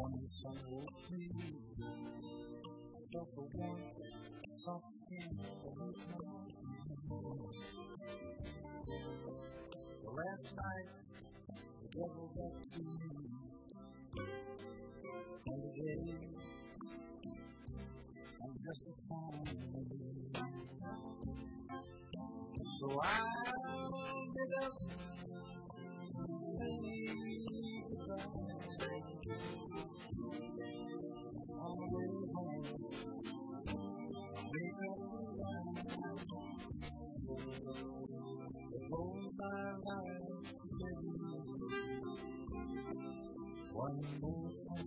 Morning sun will be just a warm, soft skin the last night, the devil got to me. And today, I'm just a phone. So I'll get up and say goodbye. On the way home, make up the line. The whole my life together. One more time.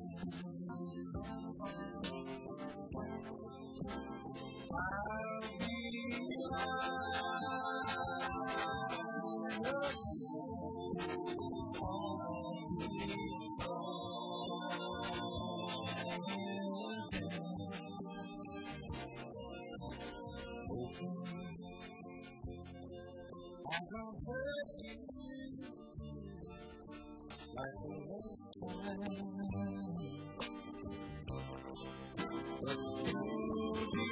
I'll be I don't hurt you like the last time, but you'll be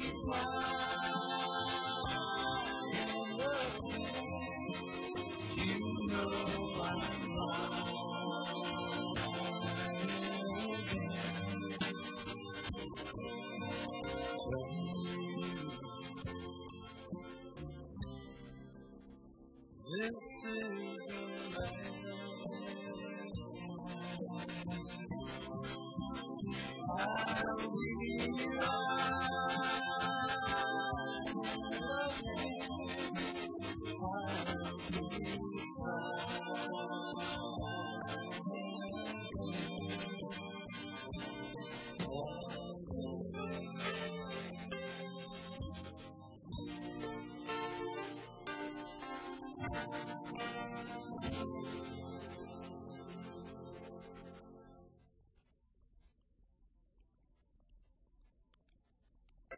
mine again. You know I'm this is the land I'll be